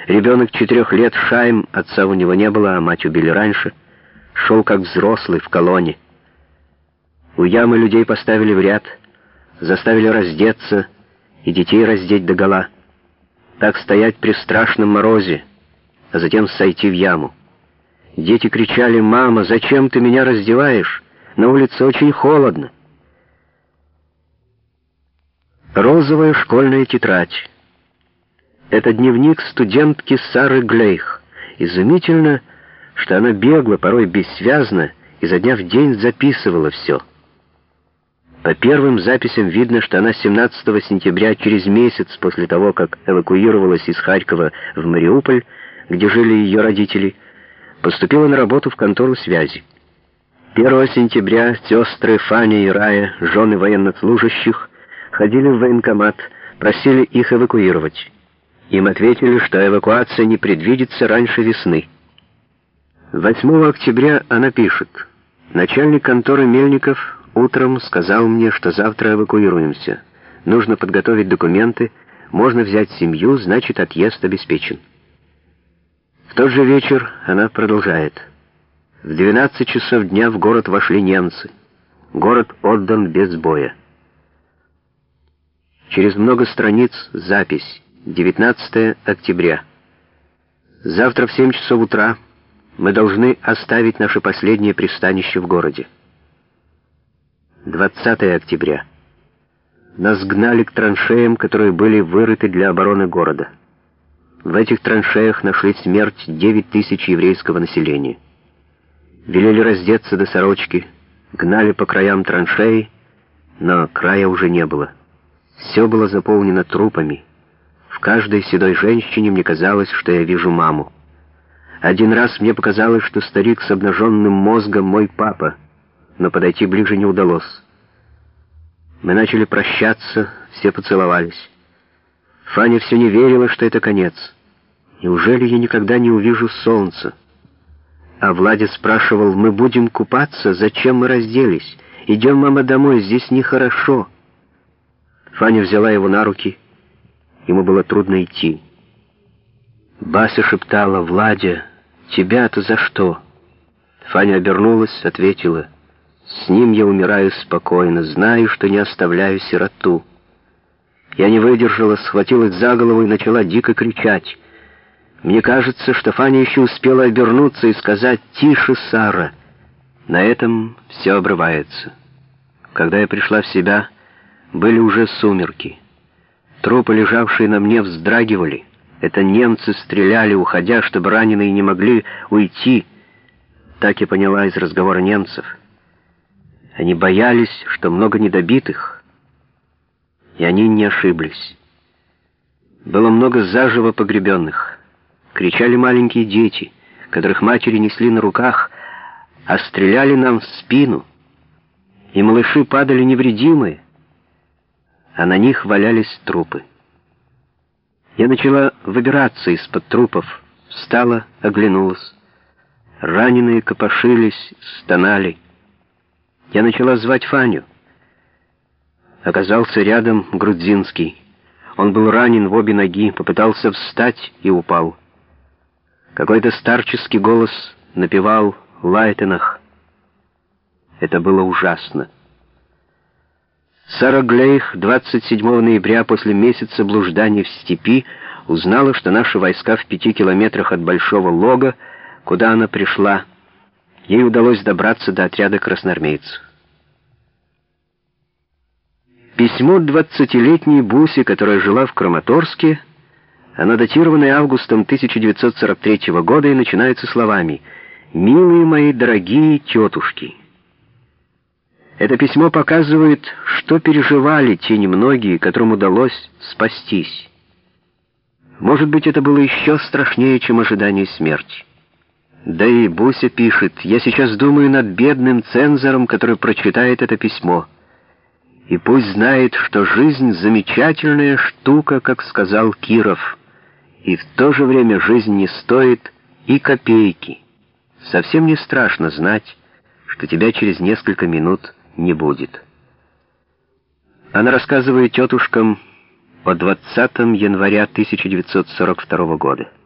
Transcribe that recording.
Ребенок 4 лет, Шайм, отца у него не было, а мать убили раньше, шел как взрослый в колонне. У ямы людей поставили в ряд, заставили раздеться и детей раздеть догола. Так стоять при страшном морозе, а затем сойти в яму. Дети кричали: «Мама, зачем ты меня раздеваешь? На улице очень холодно». Розовая школьная тетрадь. Это дневник студентки Сары Глейх. Изумительно, что она бегло, порой бессвязно, изо дня в день записывала все. По первым записям видно, что она 17 сентября, через месяц после того, как эвакуировалась из Харькова в Мариуполь, где жили ее родители, поступила на работу в контору связи. 1 сентября сестры Фаня и Рая, жены военнослужащих, ходили в военкомат, просили их эвакуировать. Им ответили, что эвакуация не предвидится раньше весны. 8 октября она пишет: «Начальник конторы Мельников утром сказал мне, что завтра эвакуируемся. Нужно подготовить документы, можно взять семью, значит, отъезд обеспечен». В тот же вечер она продолжает: «В 12 часов дня в город вошли немцы. Город отдан без боя». Через много страниц запись. 19 октября. «Завтра в 7 часов утра мы должны оставить наше последнее пристанище в городе». 20 октября. «Нас гнали к траншеям, которые были вырыты для обороны города. В этих траншеях нашли смерть 9 тысяч еврейского населения. Велели раздеться до сорочки, гнали по краям траншеи, но края уже не было. Все было заполнено трупами. В каждой седой женщине мне казалось, что я вижу маму. Один раз мне показалось, что старик с обнаженным мозгом мой папа, но подойти ближе не удалось. Мы начали прощаться, все поцеловались. Фаня все не верила, что это конец. Неужели я никогда не увижу солнца? А Владя спрашивал: «Мы будем купаться? Зачем мы разделись? Идем, мама, домой, здесь нехорошо». Фаня взяла его на руки. Ему было трудно идти. Бася шептала: «Владя, тебя-то за что?» Фаня обернулась, ответила: «С ним я умираю спокойно, знаю, что не оставляю сироту». Я не выдержала, схватилась за голову и начала дико кричать. Мне кажется, что Фаня еще успела обернуться и сказать: «Тише, Сара». На этом все обрывается. Когда я пришла в себя, были уже сумерки. Трупы, лежавшие на мне, вздрагивали. Это немцы стреляли, уходя, чтобы раненые не могли уйти. Так я поняла из разговора немцев. Они боялись, что много недобитых. И они не ошиблись. Было много заживо погребенных. Кричали маленькие дети, которых матери несли на руках, а стреляли нам в спину. И малыши падали невредимые, а на них валялись трупы. Я начала выбираться из-под трупов, встала, оглянулась. Раненые копошились, стонали. Я начала звать Фаню. Оказался рядом Грудзинский. Он был ранен в обе ноги, попытался встать и упал. Какой-то старческий голос напевал «Лайтенах». Это было ужасно. Сара Глейх 27 ноября, после месяца блужданий в степи, узнала, что наши войска в 5 километрах от Большого Лога, куда она пришла. Ей удалось добраться до отряда красноармейцев. Письмо 20-летней Буси, которая жила в Краматорске, оно датировано августом 1943 года и начинается словами: «Милые мои дорогие тетушки». Это письмо показывает, что переживали те немногие, которым удалось спастись. Может быть, это было еще страшнее, чем ожидание смерти. Да и Буся пишет: «Я сейчас думаю над бедным цензором, который прочитает это письмо. И пусть знает, что жизнь — замечательная штука, как сказал Киров, и в то же время жизнь не стоит и копейки. Совсем не страшно знать, что тебя через несколько минут не будет». Она рассказывает тетушкам о 20 января 1942 года.